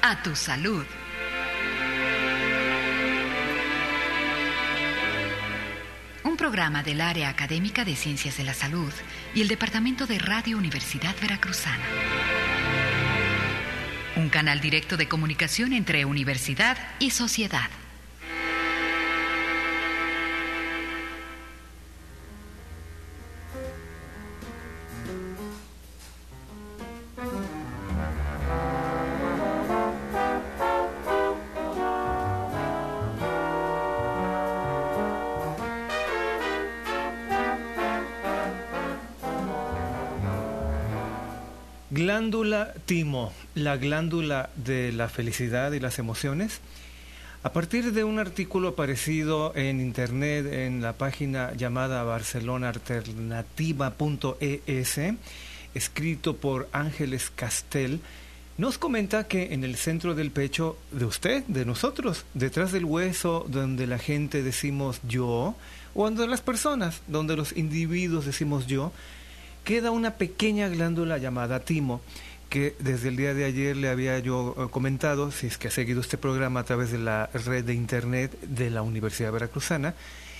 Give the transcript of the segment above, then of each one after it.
A tu salud. Un programa del Área Académica de Ciencias de la Salud y el Departamento de Radio Universidad Veracruzana. Un canal directo de comunicación entre universidad y sociedad. Glándula timo, la glándula de la felicidad y las emociones. A partir de un artículo aparecido en internet en la página llamada barcelonaalternativa.es, escrito por Ángeles Castel, nos comenta que en el centro del pecho de usted, de nosotros, detrás del hueso donde la gente decimos yo, o donde las personas, donde los individuos decimos yo, queda una pequeña glándula llamada timo, que desde el día de ayer le había yo comentado, si es que ha seguido este programa a través de la red de internet de la Universidad Veracruzana.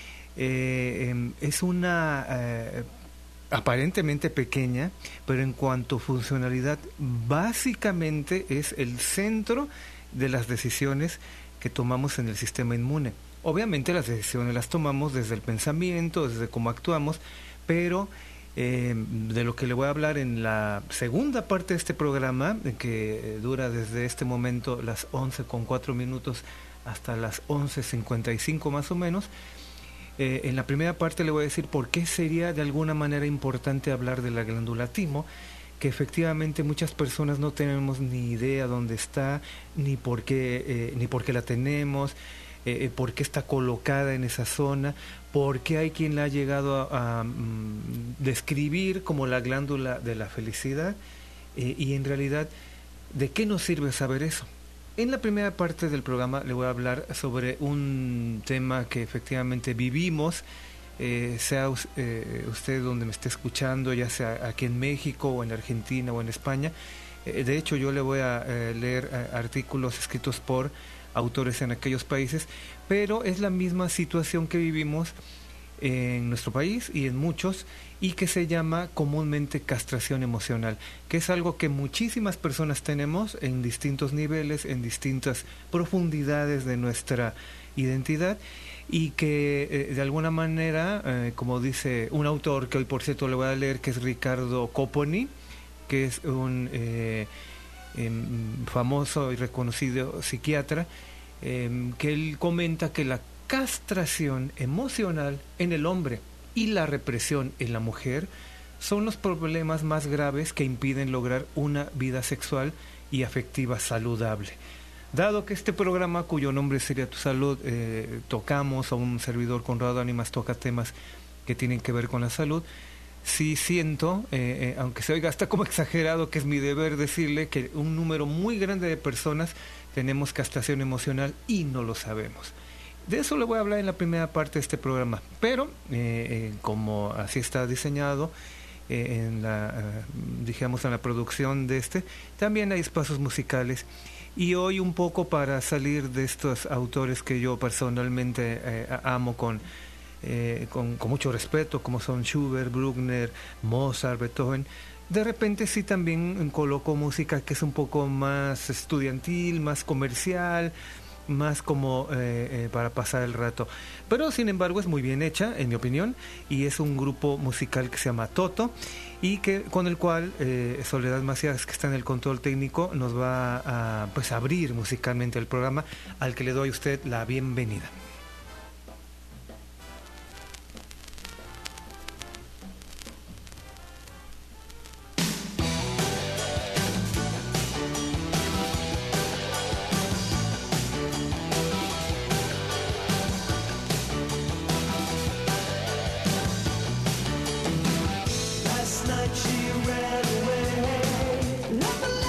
Es una aparentemente pequeña, pero en cuanto a funcionalidad, básicamente es el centro de las decisiones que tomamos en el sistema inmune. Obviamente las decisiones las tomamos desde el pensamiento, desde cómo actuamos, pero de lo que le voy a hablar en la segunda parte de este programa, que dura desde este momento las 11:04 hasta las 11:55 más o menos. En la primera parte le voy a decir por qué sería de alguna manera importante hablar de la glándula timo, que efectivamente muchas personas no tenemos ni idea dónde está, ni por qué la tenemos, por qué está colocada en esa zona, por qué hay quien la ha llegado a describir como la glándula de la felicidad, y en realidad, ¿de qué nos sirve saber eso? En la primera parte del programa le voy a hablar sobre un tema que efectivamente vivimos, sea usted donde me esté escuchando, ya sea aquí en México o en Argentina o en España. De hecho, yo le voy a leer artículos escritos por autores en aquellos países, pero es la misma situación que vivimos en nuestro país y en muchos, y que se llama comúnmente castración emocional, que es algo que muchísimas personas tenemos en distintos niveles, en distintas profundidades de nuestra identidad, y que de alguna manera, como dice un autor que hoy por cierto le voy a leer, que es Ricardo Coponi, que es un famoso y reconocido psiquiatra, que él comenta que la castración emocional en el hombre y la represión en la mujer son los problemas más graves que impiden lograr una vida sexual y afectiva saludable. Dado que este programa, cuyo nombre sería Tu Salud, tocamos, a un servidor Conrado Ánimas toca temas que tienen que ver con la salud, sí siento, aunque se oiga hasta como exagerado, que es mi deber decirle que un número muy grande de personas tenemos castración emocional y no lo sabemos. De eso le voy a hablar en la primera parte de este programa, pero como así está diseñado, en la producción de también hay espacios musicales, y hoy un poco para salir de estos autores que yo personalmente amo con mucho respeto, como son Schubert, Bruckner, Mozart, Beethoven. De repente sí también coloco música que es un poco más estudiantil, más comercial, más como para pasar el rato, pero sin embargo es muy bien hecha, en mi opinión, y es un grupo musical que se llama Toto, y que con el cual Soledad Macías, que está en el control técnico, nos va a abrir musicalmente el programa, al que le doy a usted la bienvenida.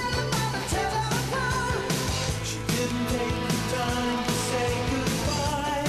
She didn't take the time to say goodbye.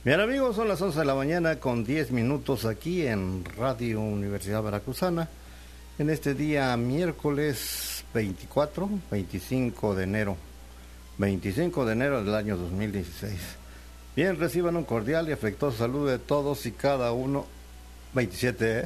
Bien amigos, son las 11 de la mañana con 10 minutos aquí en Radio Universidad Veracruzana, en este día miércoles 25 de enero del año 2016. Bien, reciban un cordial y afectuoso saludo de todos y cada uno. 27,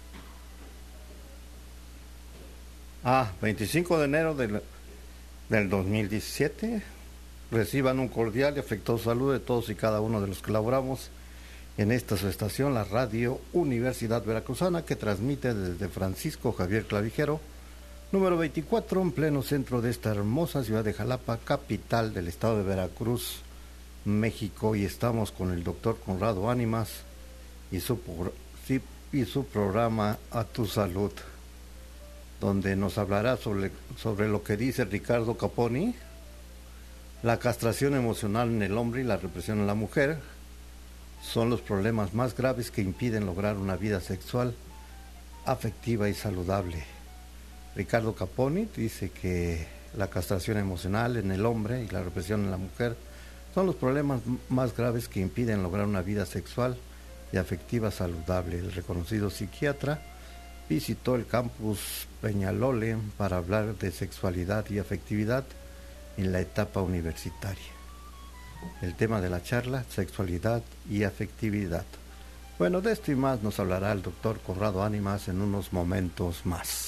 25 de enero del 2017. Reciban un cordial y afectuoso saludo de todos y cada uno de los que laboramos en esta su estación, la Radio Universidad Veracruzana, que transmite desde Francisco Javier Clavijero, número 24, en pleno centro de esta hermosa ciudad de Jalapa, capital del estado de Veracruz, México. Y estamos con el doctor Conrado Ánimas y su programa A Tu Salud, donde nos hablará sobre lo que dice Ricardo Caponi: la castración emocional en el hombre y la represión en la mujer son los problemas más graves que impiden lograr una vida sexual, afectiva y saludable. Ricardo Caponi dice que la castración emocional en el hombre y la represión en la mujer son los problemas más graves que impiden lograr una vida sexual y afectiva saludable. El reconocido psiquiatra visitó el campus Peñalole para hablar de sexualidad y afectividad en la etapa universitaria. El tema de la charla: sexualidad y afectividad. Bueno, de esto y más nos hablará el doctor Conrado Ánimas en unos momentos más.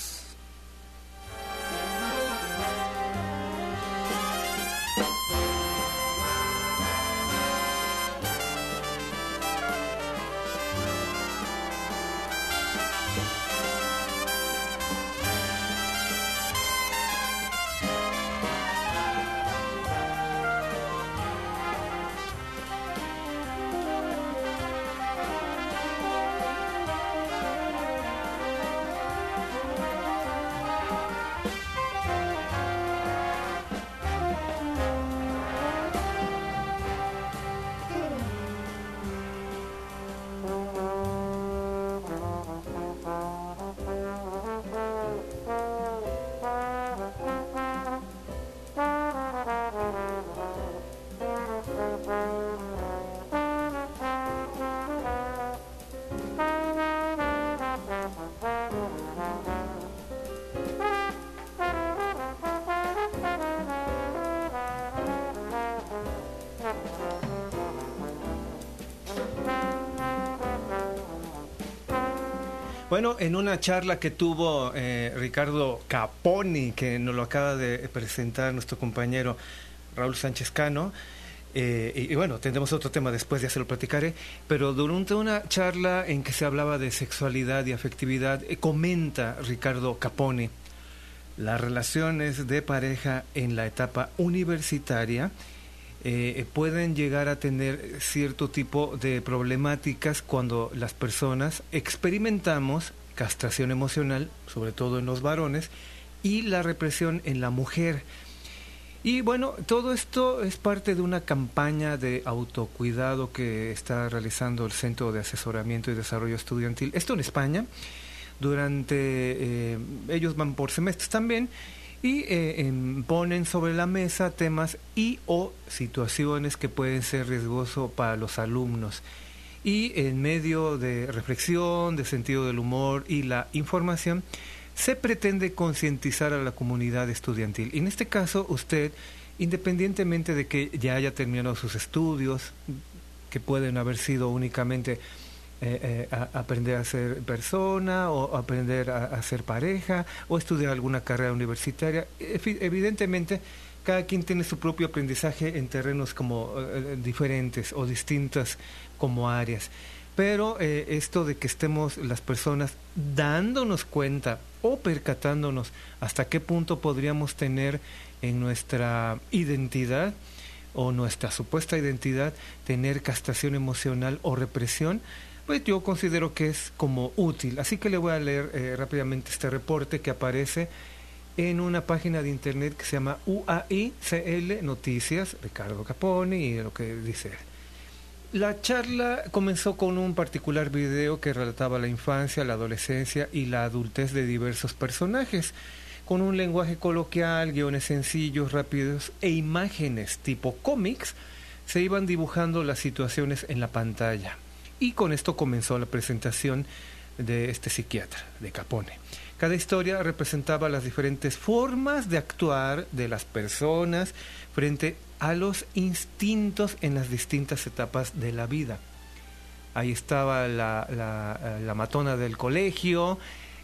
Bueno, en una charla que tuvo Ricardo Caponi, que nos lo acaba de presentar nuestro compañero Raúl Sánchez Cano, y bueno, tendremos otro tema después, ya se lo platicaré, pero durante una charla en que se hablaba de sexualidad y afectividad, comenta Ricardo Caponi: las relaciones de pareja en la etapa universitaria pueden llegar a tener cierto tipo de problemáticas cuando las personas experimentamos castración emocional, sobre todo en los varones, y la represión en la mujer. Y bueno, todo esto es parte de una campaña de autocuidado que está realizando el Centro de Asesoramiento y Desarrollo Estudiantil. Esto en España. Ellos van por semestres también, y ponen sobre la mesa temas y o situaciones que pueden ser riesgosos para los alumnos. Y en medio de reflexión, de sentido del humor y la información, se pretende concientizar a la comunidad estudiantil. Y en este caso, usted, independientemente de que ya haya terminado sus estudios, que pueden haber sido únicamente aprender a ser persona, o aprender a ser pareja, o estudiar alguna carrera universitaria, evidentemente cada quien tiene su propio aprendizaje en terrenos como diferentes o distintas como áreas. Pero esto de que estemos las personas dándonos cuenta o percatándonos hasta qué punto podríamos tener en nuestra identidad o nuestra supuesta identidad tener castración emocional o represión, pues yo considero que es como útil. Así que le voy a leer rápidamente este reporte que aparece en una página de internet que se llama UAICL Noticias, Ricardo Caponi, y lo que dice. La charla comenzó con un particular video que relataba la infancia, la adolescencia y la adultez de diversos personajes, con un lenguaje coloquial, guiones sencillos, rápidos e imágenes tipo cómics, se iban dibujando las situaciones en la pantalla. Y con esto comenzó la presentación de este psiquiatra, de Capone. Cada historia representaba las diferentes formas de actuar de las personas frente a los instintos en las distintas etapas de la vida. Ahí estaba la matona del colegio,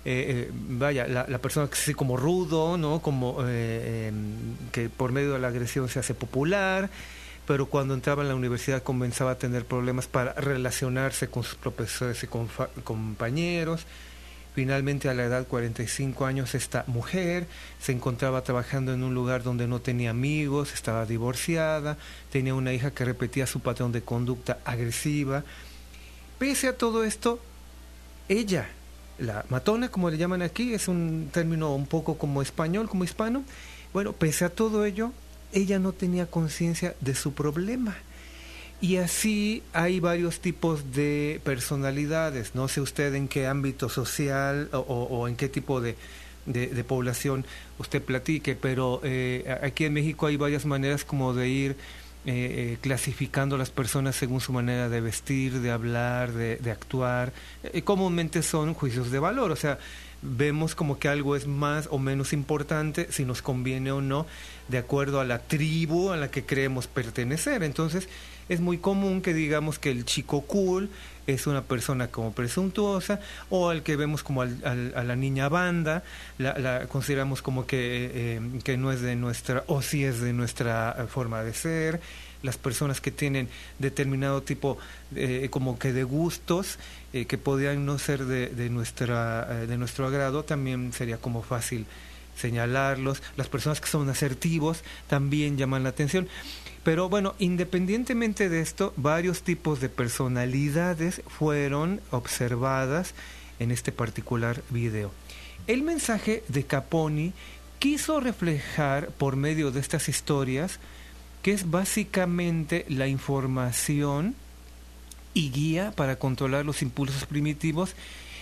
la persona que es así como rudo, ¿no? Como que por medio de la agresión se hace popular, pero cuando entraba en la universidad comenzaba a tener problemas para relacionarse con sus profesores y compañeros. Finalmente, a la edad de 45 años, esta mujer se encontraba trabajando en un lugar donde no tenía amigos, estaba divorciada, tenía una hija que repetía su patrón de conducta agresiva. Pese a todo esto, ella, la matona, como le llaman aquí, es un término un poco como español, como hispano. Bueno, pese a todo ello, ella no tenía conciencia de su problema. Y así hay varios tipos de personalidades. No sé usted en qué ámbito social o en qué tipo de población usted platique, pero aquí en México hay varias maneras como de ir clasificando a las personas según su manera de vestir, de hablar, de actuar. Comúnmente son juicios de valor, o sea, vemos como que algo es más o menos importante, si nos conviene o no, de acuerdo a la tribu a la que creemos pertenecer. Entonces, es muy común que digamos que el chico cool es una persona como presuntuosa, o al que vemos como a la niña banda, la consideramos como que no es de nuestra, o sí es de nuestra forma de ser. Las personas que tienen determinado tipo como que de gustos que podrían no ser de nuestro agrado, también sería como fácil señalarlos. Las personas que son asertivos también llaman la atención. Pero bueno, independientemente de esto, varios tipos de personalidades fueron observadas en este particular video. El mensaje de Capone quiso reflejar por medio de estas historias que es básicamente la información y guía para controlar los impulsos primitivos.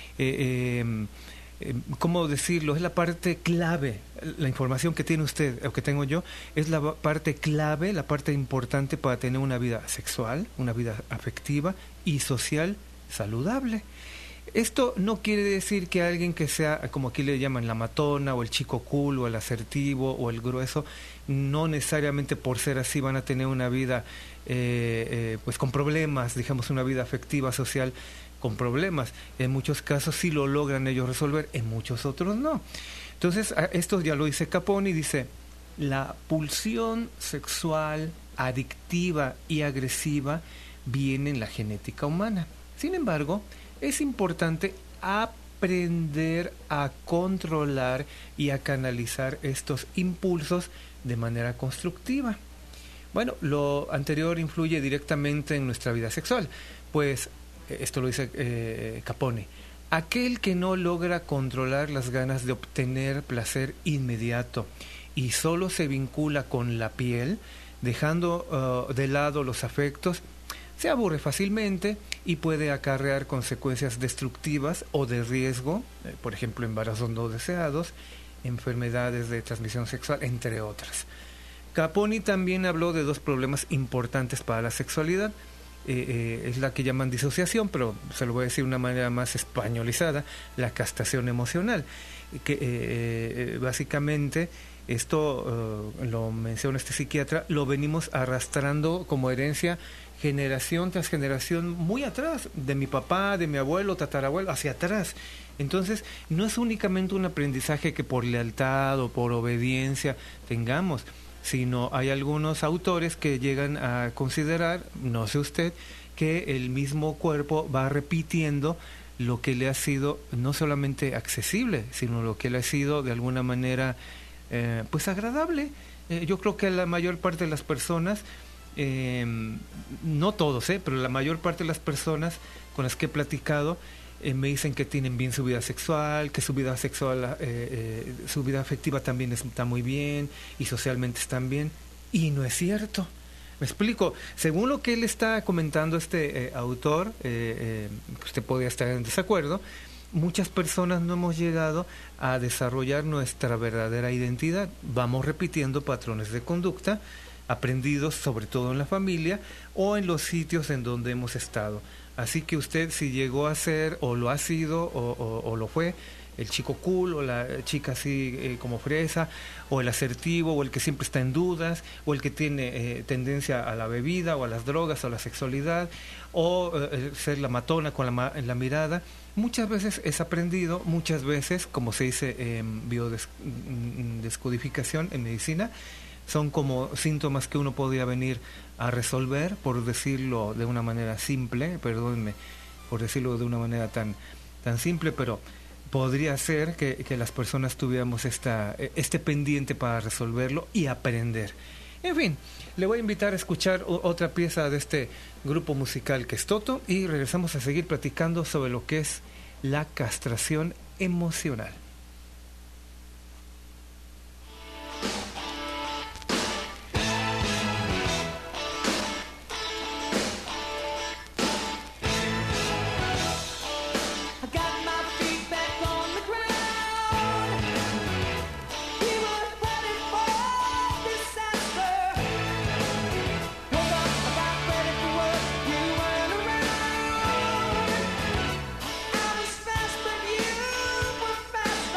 ¿Cómo decirlo? Es la parte clave. La información que tiene usted o que tengo yo es la parte clave, la parte importante para tener una vida sexual, una vida afectiva y social saludable. Esto no quiere decir que alguien que sea, como aquí le llaman la matona, o el chico cool, o el asertivo, o el grueso, no necesariamente por ser así van a tener una vida pues con problemas, digamos una vida afectiva, social, con problemas. En muchos casos sí lo logran ellos resolver, en muchos otros no. Entonces, esto ya lo dice Capone, y dice: la pulsión sexual adictiva y agresiva viene en la genética humana. Sin embargo, es importante aprender a controlar y a canalizar estos impulsos de manera constructiva. Bueno, lo anterior influye directamente en nuestra vida sexual, pues esto lo dice Capone: aquel que no logra controlar las ganas de obtener placer inmediato y solo se vincula con la piel, dejando de lado los afectos, se aburre fácilmente y puede acarrear consecuencias destructivas o de riesgo, por ejemplo, embarazos no deseados, enfermedades de transmisión sexual, entre otras. Capone también habló de dos problemas importantes para la sexualidad. Es la que llaman disociación, pero se lo voy a decir de una manera más españolizada: la castración emocional, que básicamente esto lo menciona este psiquiatra, lo venimos arrastrando como herencia generación tras generación, muy atrás, de mi papá, de mi abuelo, tatarabuelo, hacia atrás. Entonces, no es únicamente un aprendizaje que por lealtad o por obediencia tengamos, sino hay algunos autores que llegan a considerar, no sé usted, que el mismo cuerpo va repitiendo lo que le ha sido no solamente accesible, sino lo que le ha sido de alguna manera pues agradable. Yo creo que la mayor parte de las personas, no todos, pero la mayor parte de las personas con las que he platicado me dicen que tienen bien su vida sexual, que su vida sexual, su vida afectiva también está muy bien, y socialmente están bien, y no es cierto. Me explico. Según lo que él está comentando, este autor, usted podría estar en desacuerdo, muchas personas no hemos llegado a desarrollar nuestra verdadera identidad. Vamos repitiendo patrones de conducta aprendidos sobre todo en la familia o en los sitios en donde hemos estado. Así que usted, si llegó a ser o lo ha sido o lo fue, el chico cool o la chica así como fresa, o el asertivo, o el que siempre está en dudas, o el que tiene tendencia a la bebida o a las drogas o a la sexualidad, o ser la matona con la mirada, muchas veces es aprendido, muchas veces, como se dice en biodescodificación en medicina, son como síntomas que uno podría venir a resolver, por decirlo de una manera simple, perdónenme por decirlo de una manera tan simple, pero podría ser que las personas tuviéramos este pendiente para resolverlo y aprender. En fin, le voy a invitar a escuchar otra pieza de este grupo musical que es Toto, y regresamos a seguir platicando sobre lo que es la castración emocional. Fast, but you were fast.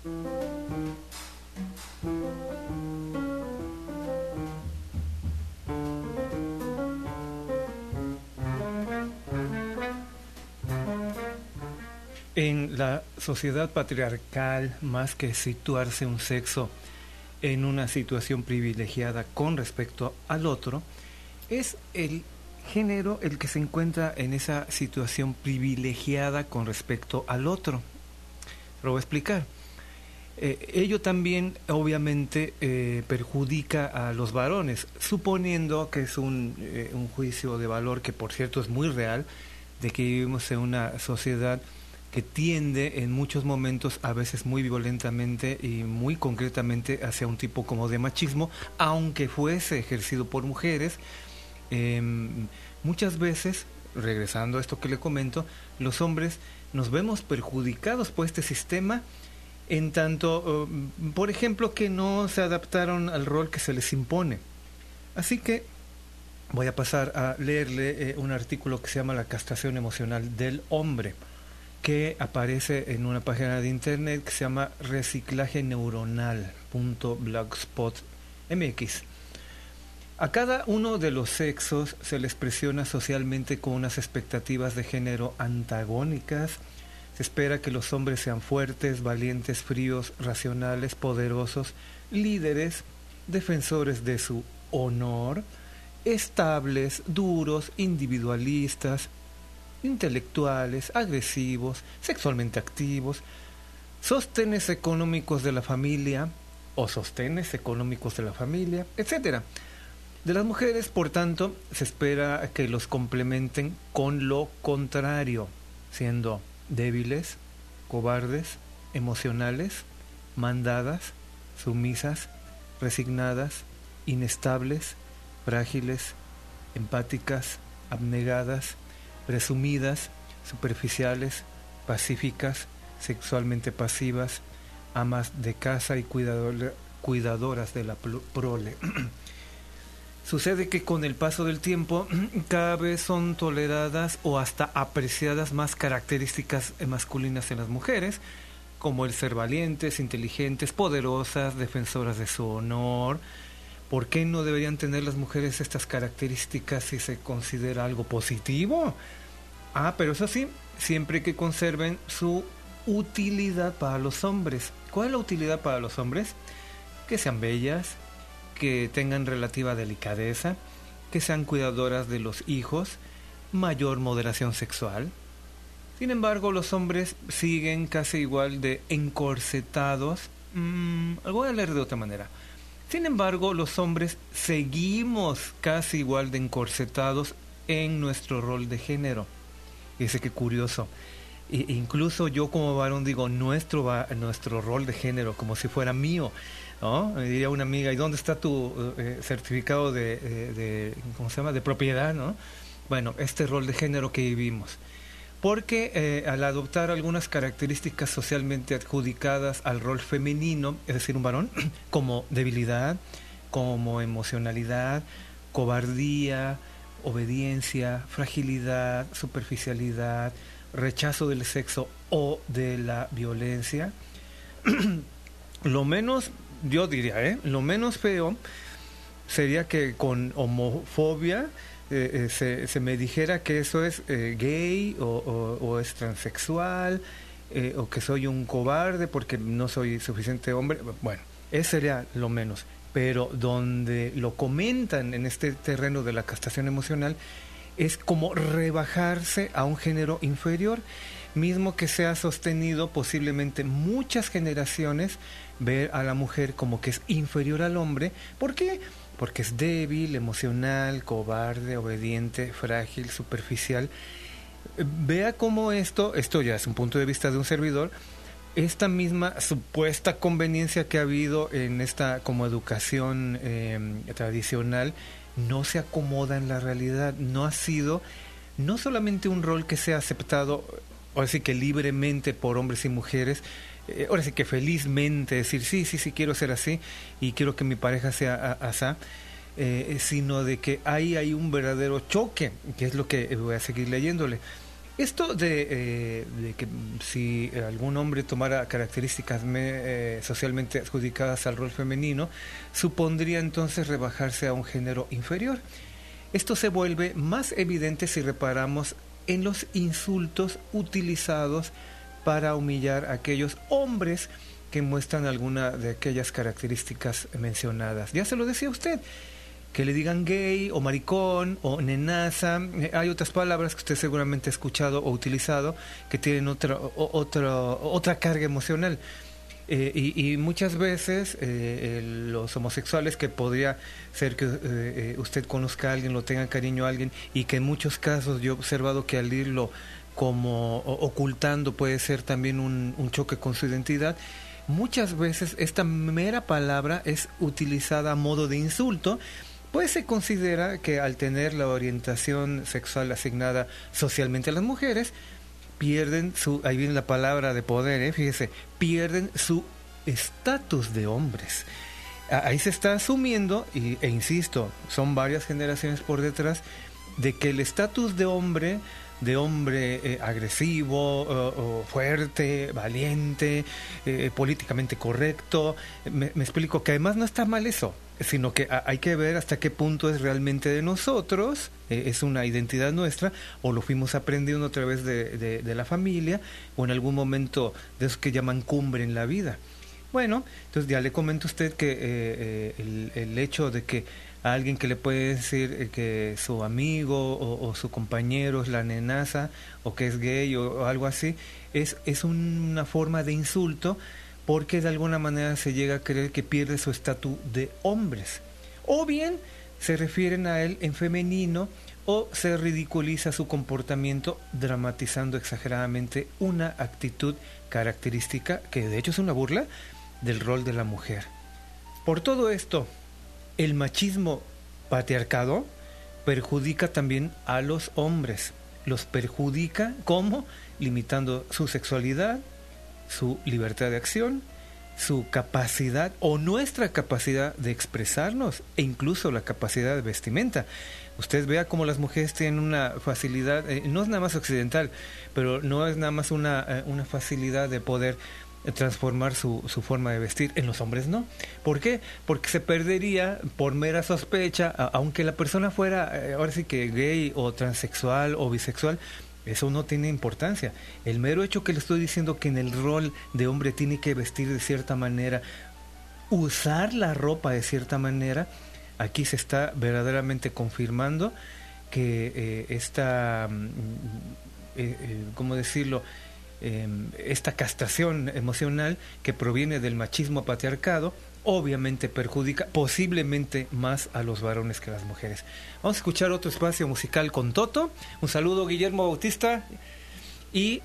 En la sociedad patriarcal, más que situarse un sexo en una situación privilegiada con respecto al otro, es el género el que se encuentra en esa situación privilegiada con respecto al otro. Lo voy a explicar. Ello también obviamente perjudica a los varones, suponiendo que es un juicio de valor que por cierto es muy real, de que vivimos en una sociedad que tiende en muchos momentos, a veces muy violentamente y muy concretamente, hacia un tipo como de machismo, aunque fuese ejercido por mujeres. Muchas veces, regresando a esto que le comento, los hombres nos vemos perjudicados por este sistema, en tanto, por ejemplo, que no se adaptaron al rol que se les impone. Así que voy a pasar a leerle un artículo que se llama La castración emocional del hombre, que aparece en una página de internet que se llama reciclajeneuronal.blogspot.mx. A cada uno de los sexos se les presiona socialmente con unas expectativas de género antagónicas. Se espera que los hombres sean fuertes, valientes, fríos, racionales, poderosos, líderes, defensores de su honor, estables, duros, individualistas, intelectuales, agresivos, sexualmente activos, sostenes económicos de la familia o sostenes económicos de la familia, etcétera. De las mujeres, por tanto, se espera que los complementen con lo contrario, siendo débiles, cobardes, emocionales, mandadas, sumisas, resignadas, inestables, frágiles, empáticas, abnegadas, presumidas, superficiales, pacíficas, sexualmente pasivas, amas de casa y cuidadoras de la prole. Sucede que con el paso del tiempo cada vez son toleradas o hasta apreciadas más características masculinas en las mujeres, como el ser valientes, inteligentes, poderosas, defensoras de su honor. ¿Por qué no deberían tener las mujeres estas características si se considera algo positivo? Pero eso sí, siempre que conserven su utilidad para los hombres. ¿Cuál es la utilidad para los hombres? Que sean bellas, que tengan relativa delicadeza, que sean cuidadoras de los hijos, mayor moderación sexual. Sin embargo, los hombres siguen casi igual de encorsetados. Voy a leer de otra manera. Sin embargo, los hombres seguimos casi igual de encorsetados en nuestro rol de género. Fíjese qué curioso. Incluso yo como varón digo nuestro rol de género, como si fuera mío, ¿no? Me diría una amiga, ¿y dónde está tu certificado de ¿cómo se llama?, de propiedad, ¿no? Bueno, este rol de género que vivimos. Porque al adoptar algunas características socialmente adjudicadas al rol femenino, es decir, un varón, como debilidad, como emocionalidad, cobardía, obediencia, fragilidad, superficialidad, rechazo del sexo o de la violencia, lo menos, yo diría, lo menos feo sería que con homofobia se me dijera que eso es gay o es transexual, o que soy un cobarde porque no soy suficiente hombre. Bueno, eso sería lo menos. Pero donde lo comentan en este terreno de la castración emocional es como rebajarse a un género inferior, mismo que sea sostenido posiblemente muchas generaciones, ver a la mujer como que es inferior al hombre. ¿Por qué? Porque es débil, emocional, cobarde, obediente, frágil, superficial. Vea cómo esto ya es un punto de vista de un servidor, esta misma supuesta conveniencia que ha habido en esta como educación tradicional no se acomoda en la realidad. No ha sido, no solamente un rol que sea aceptado, ahora sí que libremente por hombres y mujeres, ahora sí que felizmente decir sí, quiero ser así y quiero que mi pareja sea así, sino de que hay un verdadero choque, que es lo que voy a seguir leyéndole. Esto de que si algún hombre tomara características socialmente adjudicadas al rol femenino, supondría entonces rebajarse a un género inferior. Esto se vuelve más evidente si reparamos en los insultos utilizados para humillar a aquellos hombres que muestran alguna de aquellas características mencionadas. Ya se lo decía usted, que le digan gay o maricón o nenaza. Hay otras palabras que usted seguramente ha escuchado o utilizado que tienen otra carga emocional. Y muchas veces los homosexuales, que podría ser que usted conozca a alguien, lo tenga cariño a alguien, y que en muchos casos yo he observado que al irlo como ocultando puede ser también un choque con su identidad. Muchas veces esta mera palabra es utilizada a modo de insulto, pues se considera que al tener la orientación sexual asignada socialmente a las mujeres, pierden ahí viene la palabra de poder, fíjese, pierden su estatus de hombres. Ahí se está asumiendo, e insisto, son varias generaciones por detrás, de que el estatus de hombre agresivo, fuerte, valiente, políticamente correcto, me explico, que además no está mal eso, sino que hay que ver hasta qué punto es realmente de nosotros, es una identidad nuestra, o lo fuimos aprendiendo a través de la familia, o en algún momento de esos que llaman cumbre en la vida. Bueno, entonces ya le comento a usted que el hecho de que a alguien que le puede decir que su amigo o su compañero es la nenaza, o que es gay o algo así, es una forma de insulto, porque de alguna manera se llega a creer que pierde su estatus de hombres. O bien se refieren a él en femenino, o se ridiculiza su comportamiento dramatizando exageradamente una actitud característica que de hecho es una burla del rol de la mujer. Por todo esto, el machismo patriarcado perjudica también a los hombres. Los perjudica, ¿cómo? Limitando su sexualidad, su libertad de acción, su capacidad o nuestra capacidad de expresarnos, e incluso la capacidad de vestimenta. Usted vea cómo las mujeres tienen una facilidad, no es nada más occidental, pero no es nada más una facilidad de poder transformar su forma de vestir. En los hombres no. ¿Por qué? Porque se perdería por mera sospecha, aunque la persona fuera ahora sí que gay o transexual o bisexual, eso no tiene importancia. El mero hecho que le estoy diciendo que en el rol de hombre tiene que vestir de cierta manera, usar la ropa de cierta manera, aquí se está verdaderamente confirmando que ¿cómo decirlo? Esta castración emocional que proviene del machismo patriarcado obviamente perjudica posiblemente más a los varones que a las mujeres. Vamos a escuchar otro espacio musical con Toto. Un saludo, Guillermo Bautista, y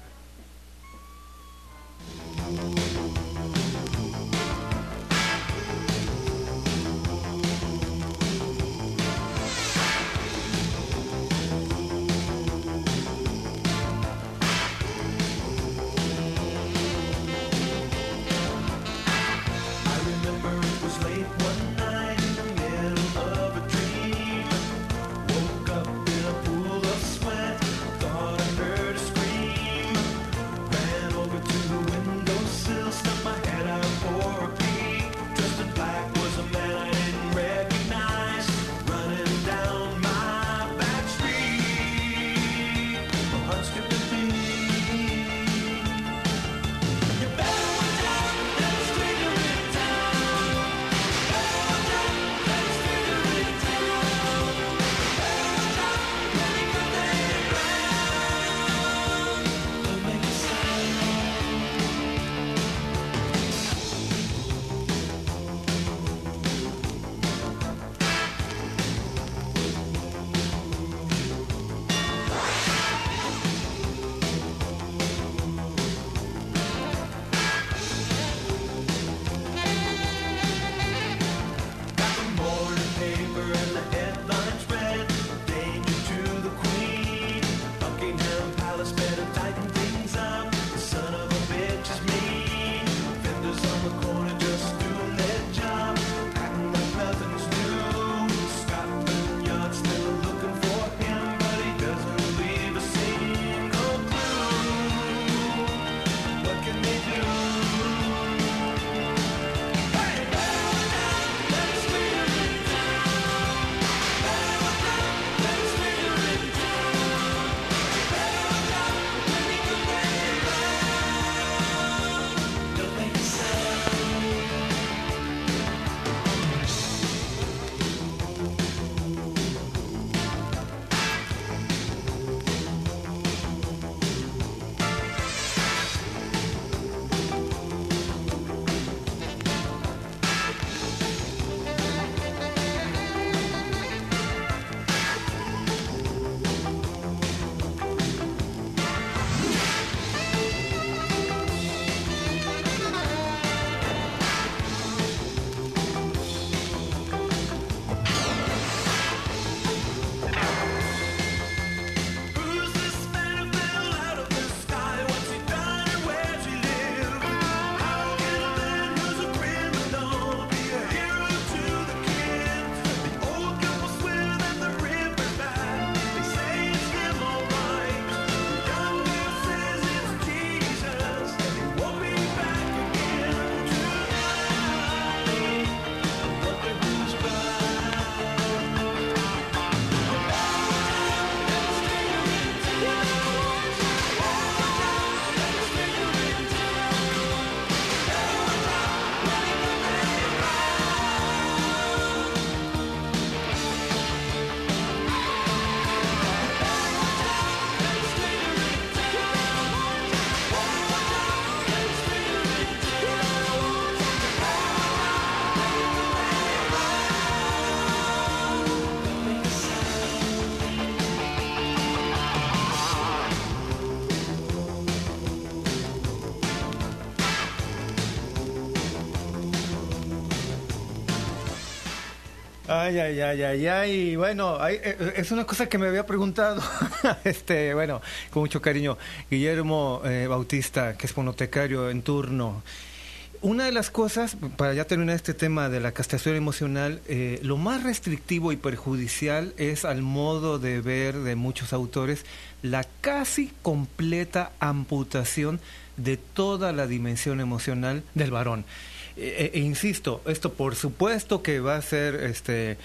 Ay. Bueno, es una cosa que me había preguntado, bueno, con mucho cariño, Guillermo Bautista, que es fonotecario en turno. Una de las cosas, para ya terminar este tema de la castración emocional, lo más restrictivo y perjudicial es, al modo de ver de muchos autores, la casi completa amputación de toda la dimensión emocional del varón. Insisto, esto por supuesto que va a ser,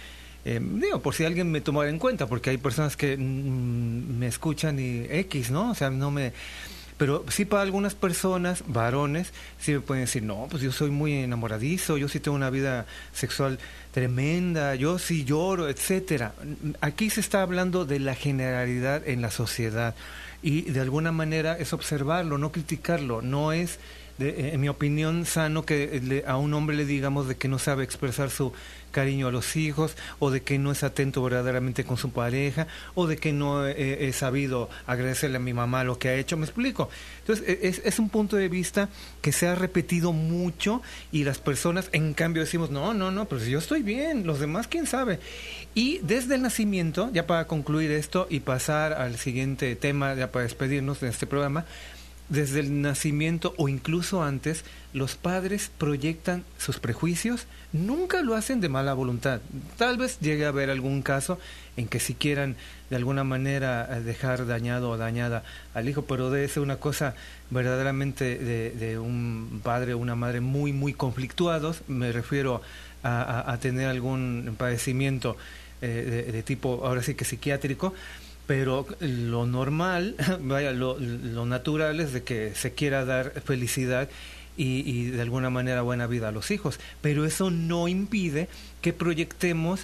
por si alguien me tomara en cuenta, porque hay personas que me escuchan y X, ¿no? O sea, no me... Pero sí, para algunas personas, varones, sí me pueden decir, no, pues yo soy muy enamoradizo, yo sí tengo una vida sexual tremenda, yo sí lloro, etcétera. Aquí se está hablando de la generalidad en la sociedad y de alguna manera es observarlo, no criticarlo. No es, en mi opinión, sano que a un hombre le digamos de que no sabe expresar su cariño a los hijos, o de que no es atento verdaderamente con su pareja, o de que no he sabido agradecerle a mi mamá lo que ha hecho. ¿Me explico? Entonces es un punto de vista que se ha repetido mucho y las personas en cambio decimos no, pero si yo estoy bien, los demás quién sabe. Y desde el nacimiento, ya para concluir esto y pasar al siguiente tema, ya para despedirnos de este programa, desde el nacimiento o incluso antes, los padres proyectan sus prejuicios, nunca lo hacen de mala voluntad. Tal vez llegue a haber algún caso en que si quieran de alguna manera dejar dañado o dañada al hijo, pero debe ser una cosa verdaderamente de un padre o una madre muy, muy conflictuados. Me refiero a tener algún padecimiento de tipo, ahora sí que psiquiátrico. Pero lo normal, lo natural es de que se quiera dar felicidad y de alguna manera buena vida a los hijos. Pero eso no impide que proyectemos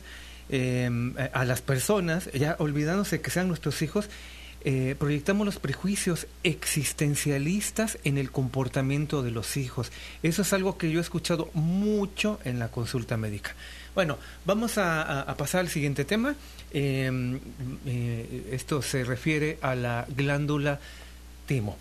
a las personas, ya olvidándose que sean nuestros hijos, proyectamos los prejuicios existencialistas en el comportamiento de los hijos. Eso es algo que yo he escuchado mucho en la consulta médica. Bueno, vamos a pasar al siguiente tema. Esto se refiere a la glándula timo.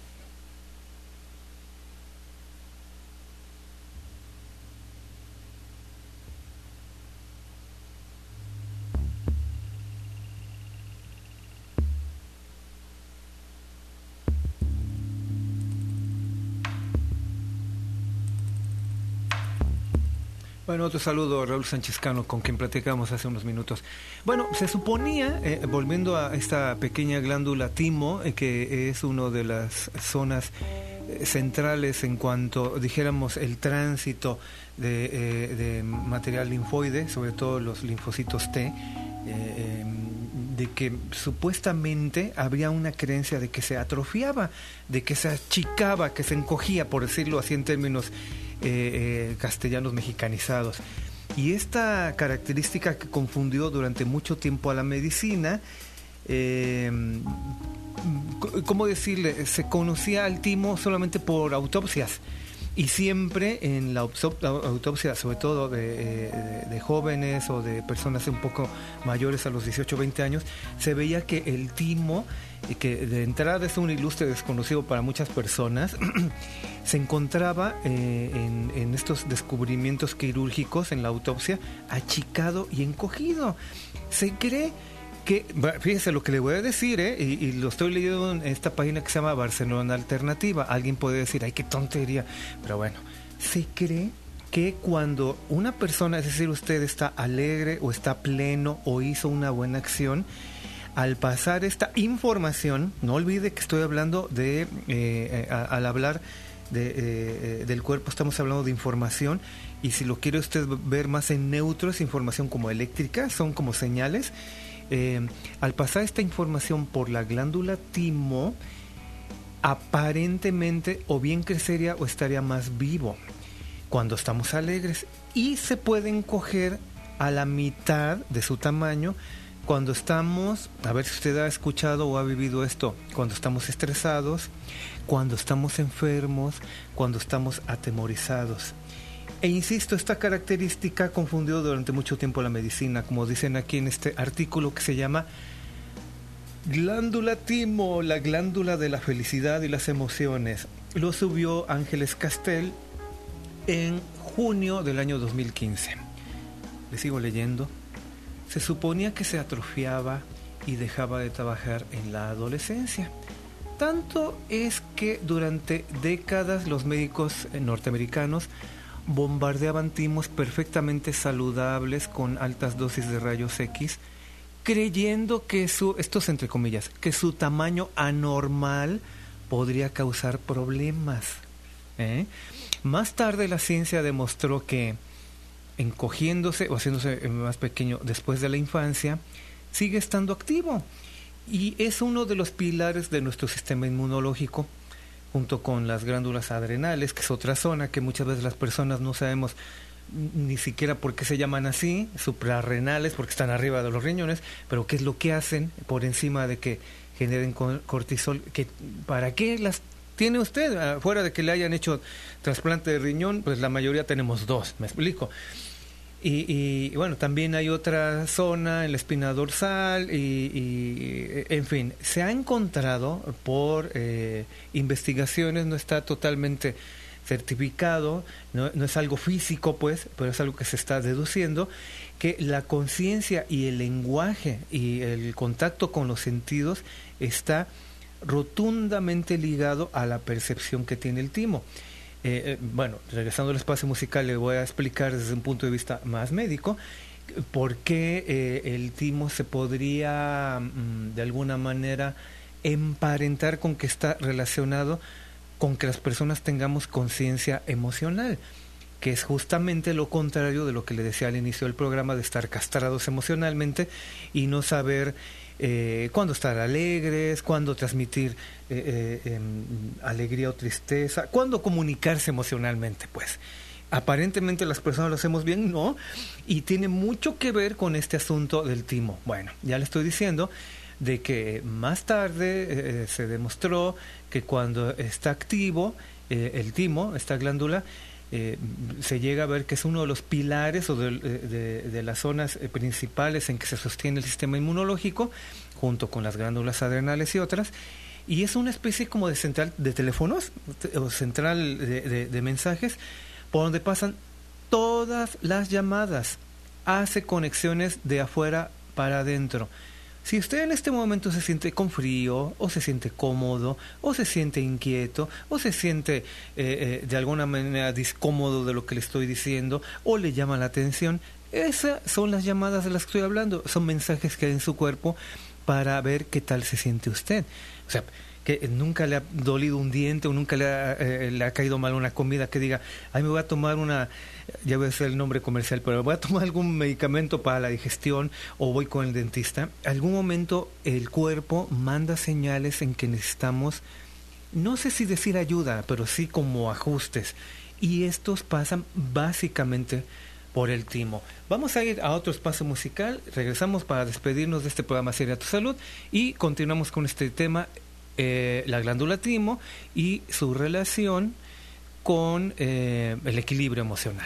Bueno, otro saludo a Raúl Sánchez Cano, con quien platicamos hace unos minutos. Bueno, se suponía, volviendo a esta pequeña glándula timo, que es una de las zonas centrales en cuanto, dijéramos, el tránsito de material linfoide, sobre todo los linfocitos T, de que supuestamente habría una creencia de que se atrofiaba, de que se achicaba, que se encogía, por decirlo así en términos castellanos mexicanizados. Y esta característica que confundió durante mucho tiempo a la medicina, ¿cómo decirle? Se conocía al timo solamente por autopsias, y siempre en la autopsia, sobre todo de jóvenes o de personas un poco mayores a los 18 o 20 años, se veía que el timo, que de entrada es un ilustre desconocido para muchas personas, se encontraba en estos descubrimientos quirúrgicos en la autopsia achicado y encogido. Se cree que, fíjese lo que le voy a decir, y lo estoy leyendo en esta página que se llama Barcelona Alternativa. Alguien puede decir, ay, qué tontería, pero bueno, se cree que cuando una persona, es decir, usted está alegre o está pleno o hizo una buena acción, al pasar esta información, no olvide que estoy hablando de, al hablar del cuerpo, estamos hablando de información, y si lo quiere usted ver más en neutro, es información como eléctrica, son como señales. Al pasar esta información por la glándula timo, aparentemente o bien crecería o estaría más vivo cuando estamos alegres, y se puede encoger a la mitad de su tamaño cuando estamos, a ver si usted ha escuchado o ha vivido esto, cuando estamos estresados, cuando estamos enfermos, cuando estamos atemorizados. E insisto, esta característica confundió durante mucho tiempo la medicina, como dicen aquí en este artículo que se llama Glándula timo, la glándula de la felicidad y las emociones. Lo subió Ángeles Castel en junio del año 2015. Le sigo leyendo. se suponía que se atrofiaba y dejaba de trabajar en la adolescencia. Tanto es que durante décadas los médicos norteamericanos bombardeaban timos perfectamente saludables con altas dosis de rayos X, creyendo que estos entre comillas, que su tamaño anormal podría causar problemas. Más tarde la ciencia demostró que encogiéndose o haciéndose más pequeño después de la infancia, sigue estando activo y es uno de los pilares de nuestro sistema inmunológico, junto con las glándulas adrenales, que es otra zona que muchas veces las personas no sabemos ni siquiera por qué se llaman así, suprarrenales, porque están arriba de los riñones, pero qué es lo que hacen por encima de que generen cortisol, que ¿para qué las tiene usted? Fuera de que le hayan hecho trasplante de riñón, pues la mayoría tenemos 2, me explico. Y bueno, también hay otra zona en la espina dorsal y en fin, se ha encontrado por investigaciones, no está totalmente certificado, no es algo físico pues, pero es algo que se está deduciendo, que la conciencia y el lenguaje y el contacto con los sentidos está rotundamente ligado a la percepción que tiene el timo. Bueno, regresando al espacio musical, le voy a explicar desde un punto de vista más médico por qué el timo se podría de alguna manera emparentar con que está relacionado con que las personas tengamos conciencia emocional, que es justamente lo contrario de lo que le decía al inicio del programa, de estar castrados emocionalmente y no saber cuándo estar alegres, cuándo transmitir alegría o tristeza, cuándo comunicarse emocionalmente, pues. Aparentemente las personas lo hacemos bien, ¿no? Y tiene mucho que ver con este asunto del timo. Bueno, ya le estoy diciendo de que más tarde se demostró que cuando está activo el timo, esta glándula, se llega a ver que es uno de los pilares o de las zonas principales en que se sostiene el sistema inmunológico, junto con las glándulas adrenales y otras, y es una especie como de central de teléfonos o central de mensajes por donde pasan todas las llamadas, hace conexiones de afuera para adentro. Si usted en este momento se siente con frío, o se siente cómodo, o se siente inquieto, o se siente de alguna manera discómodo de lo que le estoy diciendo, o le llama la atención, esas son las llamadas de las que estoy hablando. Son mensajes que hay en su cuerpo para ver qué tal se siente usted. O sea, que nunca le ha dolido un diente o nunca le ha caído mal una comida, que diga, ay, me voy a tomar ya voy a decir el nombre comercial, pero voy a tomar algún medicamento para la digestión o voy con el dentista. Algún momento el cuerpo manda señales en que necesitamos, no sé si decir ayuda, pero sí como ajustes. Y estos pasan básicamente por el timo. Vamos a ir a otro espacio musical, regresamos para despedirnos de este programa Seria Tu Salud y continuamos con este tema, la glándula timo y su relación con el equilibrio emocional.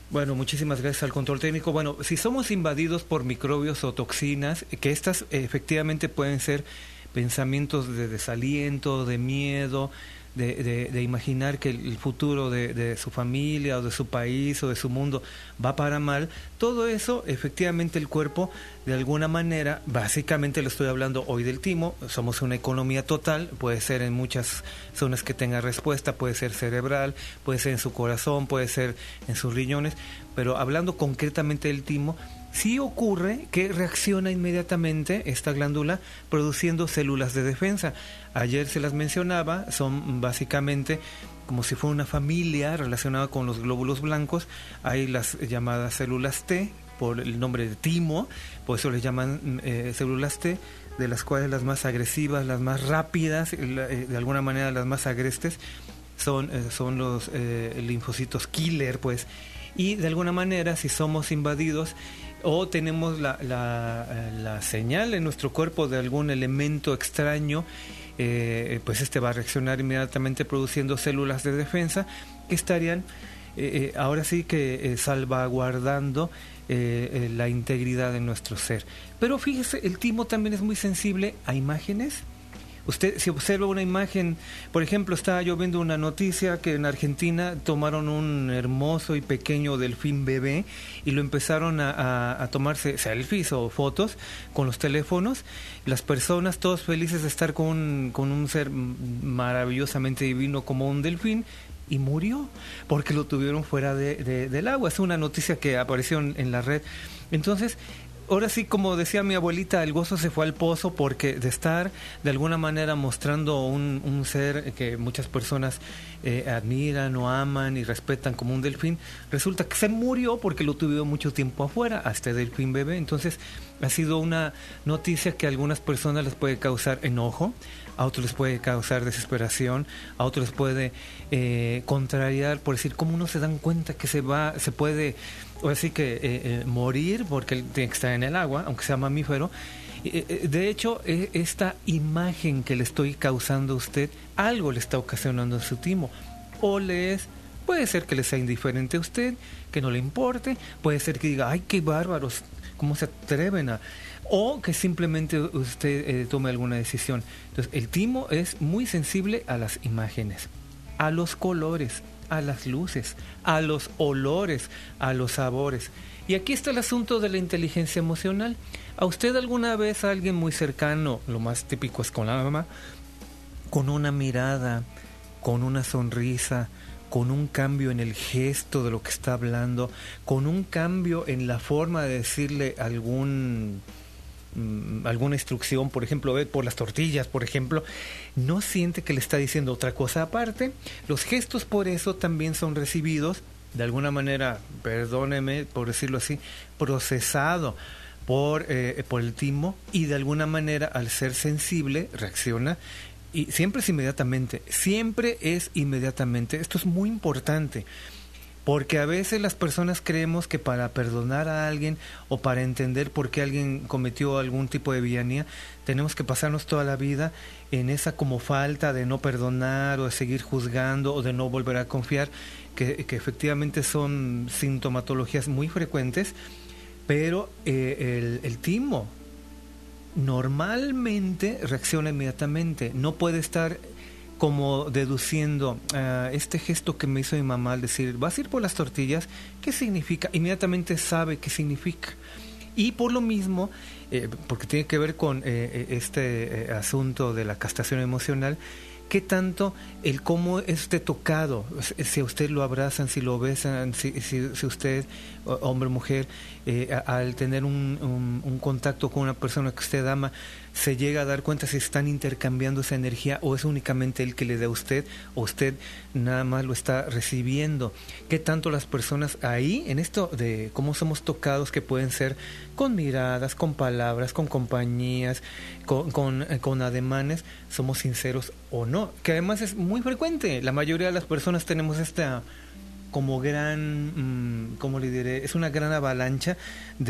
Bueno, muchísimas gracias al control técnico. Bueno, si somos invadidos por microbios o toxinas, que estas efectivamente pueden ser pensamientos de desaliento, de miedo, de imaginar que el futuro de su familia o de su país o de su mundo va para mal, todo eso efectivamente el cuerpo de alguna manera, básicamente le estoy hablando hoy del timo, somos una economía total, puede ser en muchas zonas que tenga respuesta, puede ser cerebral, puede ser en su corazón, puede ser en sus riñones, pero hablando concretamente del timo, sí ocurre que reacciona inmediatamente esta glándula produciendo células de defensa. Ayer se las mencionaba, son básicamente como si fuera una familia relacionada con los glóbulos blancos. Hay las llamadas células T, por el nombre de timo, por eso les llaman células T, de las cuales las más agresivas, las más rápidas, de alguna manera las más agrestes, son los linfocitos killer, pues. Y de alguna manera, si somos invadidos o tenemos la señal en nuestro cuerpo de algún elemento extraño, pues este va a reaccionar inmediatamente produciendo células de defensa que estarían ahora sí que salvaguardando la integridad de nuestro ser. Pero fíjese, el timo también es muy sensible a imágenes. Usted, si observa una imagen, por ejemplo, estaba yo viendo una noticia que en Argentina tomaron un hermoso y pequeño delfín bebé y lo empezaron a tomarse selfies o fotos con los teléfonos. Las personas, todos felices de estar con un ser maravillosamente divino como un delfín, y murió porque lo tuvieron fuera del agua. Es una noticia que apareció en la red. Entonces, ahora sí, como decía mi abuelita, el gozo se fue al pozo, porque de estar de alguna manera mostrando un ser que muchas personas admiran o aman y respetan como un delfín, resulta que se murió porque lo tuvieron mucho tiempo afuera, a este delfín bebé. Entonces ha sido una noticia que a algunas personas les puede causar enojo, a otros les puede causar desesperación, a otros les puede contrariar, por decir, ¿cómo no se dan cuenta que se puede, o así que morir porque él tiene que estar en el agua, aunque sea mamífero? De hecho, esta imagen que le estoy causando a usted, algo le está ocasionando en su timo. O puede ser que le sea indiferente a usted, que no le importe, puede ser que diga, ay, qué bárbaros, ¿cómo se atreven a...? O que simplemente usted tome alguna decisión. Entonces, el timo es muy sensible a las imágenes, a los colores, a las luces, a los olores, a los sabores. Y aquí está el asunto de la inteligencia emocional. ¿A usted alguna vez a alguien muy cercano, lo más típico es con la mamá, con una mirada, con una sonrisa, con un cambio en el gesto de lo que está hablando, con un cambio en la forma de decirle alguna instrucción, por ejemplo, por las tortillas, por ejemplo, no siente que le está diciendo otra cosa aparte? Los gestos por eso también son recibidos de alguna manera, perdóneme por decirlo así, procesado por el timo, y de alguna manera, al ser sensible, reacciona. Y siempre es inmediatamente. Esto es muy importante, porque a veces las personas creemos que para perdonar a alguien o para entender por qué alguien cometió algún tipo de villanía, tenemos que pasarnos toda la vida en esa como falta de no perdonar, o de seguir juzgando, o de no volver a confiar, que efectivamente son sintomatologías muy frecuentes. Pero el timo normalmente reacciona inmediatamente. No puede estar como deduciendo, este gesto que me hizo mi mamá al decir, ¿vas a ir por las tortillas? ¿Qué significa? Inmediatamente sabe qué significa. Y por lo mismo, porque tiene que ver con este asunto de la castración emocional, ¿qué tanto el cómo esté tocado? Si a usted lo abrazan, si lo besan, si usted, hombre o mujer, al tener un contacto con una persona que usted ama, se llega a dar cuenta si están intercambiando esa energía, o es únicamente él que le da a usted, o usted nada más lo está recibiendo. ¿Qué tanto las personas ahí, en esto de cómo somos tocados, que pueden ser con miradas, con palabras, con compañías, con ademanes, somos sinceros o no? Que además es muy frecuente. La mayoría de las personas tenemos esta como gran, ¿cómo le diré? Es una gran avalancha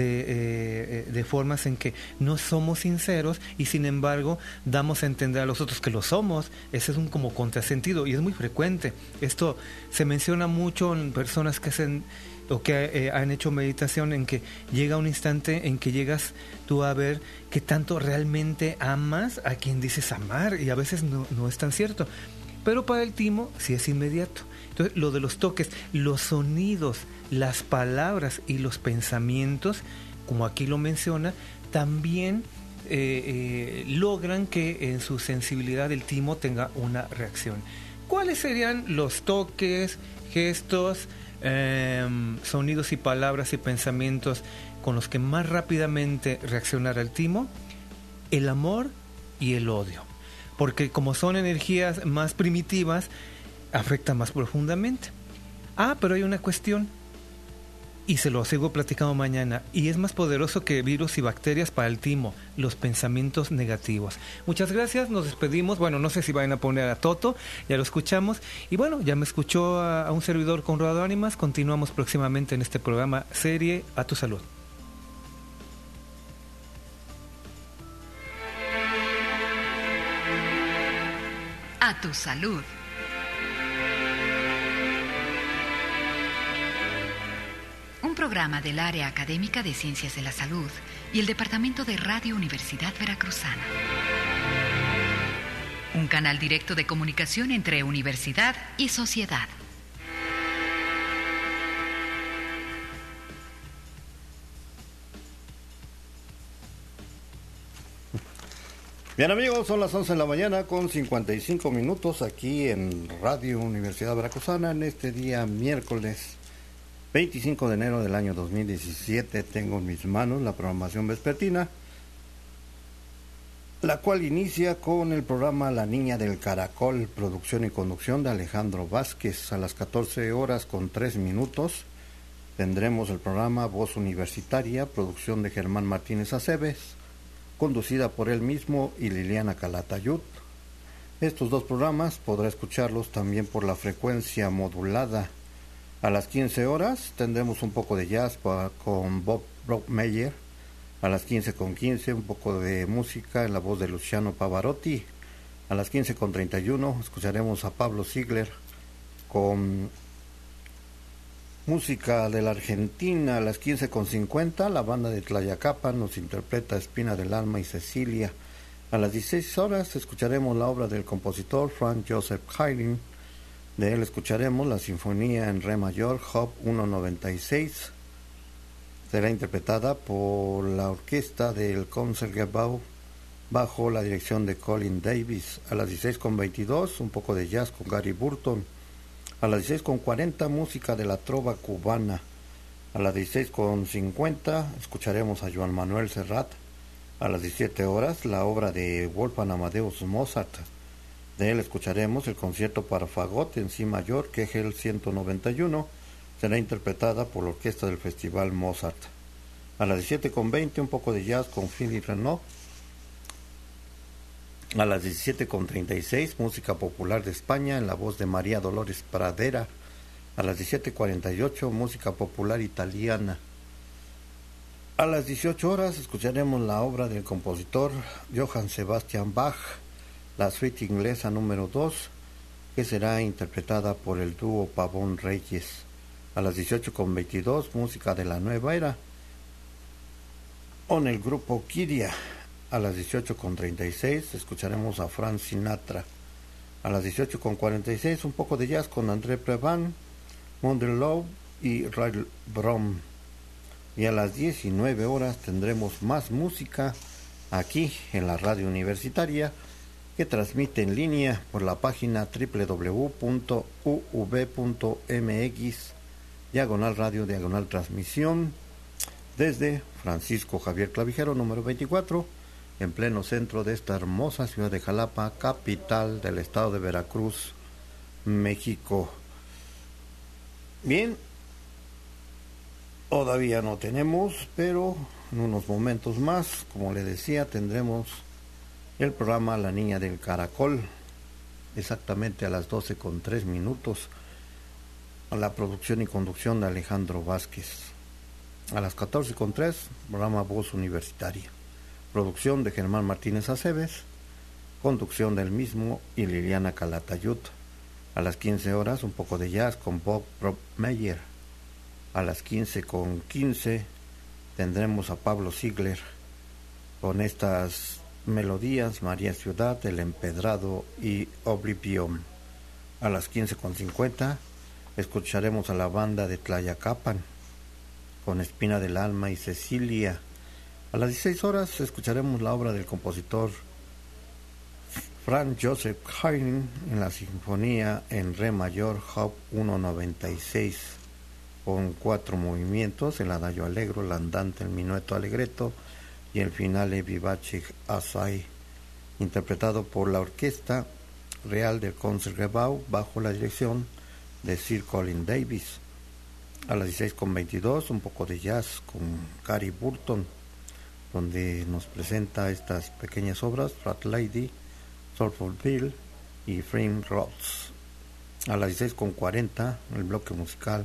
de formas en que no somos sinceros, y sin embargo damos a entender a los otros que lo somos. Ese es un como contrasentido, y es muy frecuente. Esto se menciona mucho en personas que hacen o que han hecho meditación en que llega un instante en que llegas tú a ver que tanto realmente amas a quien dices amar, y a veces no es tan cierto. Pero para el timo sí es inmediato. Entonces, lo de los toques, los sonidos, las palabras y los pensamientos, como aquí lo menciona, también logran que en su sensibilidad el timo tenga una reacción. ¿Cuáles serían los toques, gestos, sonidos y palabras y pensamientos con los que más rápidamente reaccionará el timo? El amor y el odio, porque como son energías más primitivas, afecta más profundamente. Pero hay una cuestión, y se lo sigo platicando mañana, y es más poderoso que virus y bacterias para el timo: los pensamientos negativos. Muchas gracias, nos despedimos. Bueno, no sé si vayan a poner a Toto, ya lo escuchamos, y bueno, ya me escuchó a un servidor Conrado Ánimas. Continuamos próximamente en este programa serie A Tu Salud. A Tu Salud. Un programa del Área Académica de Ciencias de la Salud y el Departamento de Radio Universidad Veracruzana. Un canal directo de comunicación entre universidad y sociedad. Bien, amigos, son las 11 de la mañana con 55 minutos aquí en Radio Universidad Veracruzana en este día miércoles 25 de enero del año 2017. Tengo en mis manos la programación vespertina, la cual inicia con el programa La Niña del Caracol, producción y conducción de Alejandro Vázquez. A las 14 horas con 3 minutos tendremos el programa Voz Universitaria, producción de Germán Martínez Aceves, conducida por él mismo y Liliana Calatayud. Estos dos programas podrá escucharlos también por la frecuencia modulada. A las 15 horas tendremos un poco de jazz con Bob Brockmeyer. A las 15:15 un poco de música en la voz de Luciano Pavarotti. A las 15:31 escucharemos a Pablo Ziegler con música de la Argentina. A las 15:50 la banda de Tlayacapan nos interpreta Espina del Alma y Cecilia. A las 16 horas escucharemos la obra del compositor Franz Joseph Haydn. De él escucharemos la Sinfonía en Re mayor, Op. 196. Será interpretada por la orquesta del Concertgebouw bajo la dirección de Colin Davis. A las 16:22 un poco de jazz con Gary Burton. A las 16:40 música de la trova cubana. A las 16:50 escucharemos a Joan Manuel Serrat. A las 17 horas la obra de Wolfgang Amadeus Mozart. De él escucharemos el concierto para fagot en si mayor, Kegel 191. Será interpretada por la orquesta del Festival Mozart. A las 17:20 un poco de jazz con Philippe Renaud. A las 17:36 música popular de España en la voz de María Dolores Pradera. A las 17:48 música popular italiana. A las 18 horas escucharemos la obra del compositor Johann Sebastian Bach, la suite inglesa número 2, que será interpretada por el dúo Pavón Reyes. A las 18:22 música de la nueva era con el grupo Kiria. A las 18:36 escucharemos a Frank Sinatra. A las 18:46 un poco de jazz con André Previn, Mondelove y Ray Brom. Y a las 19 horas tendremos más música aquí en la radio universitaria, que transmite en línea por la página www.uv.mx/radio/transmisión desde Francisco Javier Clavijero número 24, en pleno centro de esta hermosa ciudad de Jalapa, capital del estado de Veracruz, México. Bien, todavía no tenemos, pero en unos momentos más, como le decía, tendremos el programa La Niña del Caracol, exactamente a las 12:03, a la producción y conducción de Alejandro Vázquez. A las 14:03, programa Voz Universitaria, producción de Germán Martínez Aceves, conducción del mismo y Liliana Calatayud. A las 15 horas, un poco de jazz con Bob Brockmeyer. A las 15:15 tendremos a Pablo Ziegler con estas melodías: María Ciudad, El Empedrado y Oblivion. A las 15:50 escucharemos a la banda de Tlayacapan con Espina del Alma y Cecilia. A las 16 horas escucharemos la obra del compositor Franz Joseph Haydn en la sinfonía en re mayor Op. 196 con 4 movimientos: el adagio allegro, el andante, el minueto allegretto y el finale vivace assai, interpretado por la Orquesta Real del Concertgebouw bajo la dirección de Sir Colin Davis. A las 16:22 un poco de jazz con Cary Burton, donde nos presenta estas pequeñas obras: Fat Lady, Soulful Bill y Frame Rhodes. A las 16:40 el bloque musical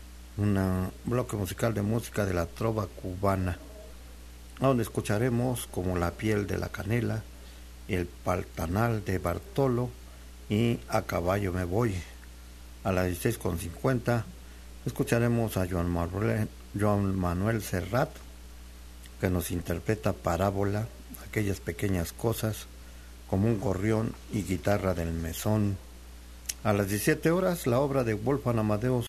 de música de la trova cubana, donde escucharemos Como la piel de la canela, El Paltanal de Bartolo y A caballo me voy. A las 16:50 escucharemos a Joan Manuel Serrat, que nos interpreta Parábola, Aquellas pequeñas cosas, Como un gorrión y Guitarra del mesón. A las 17 horas la obra de Wolfgang Amadeus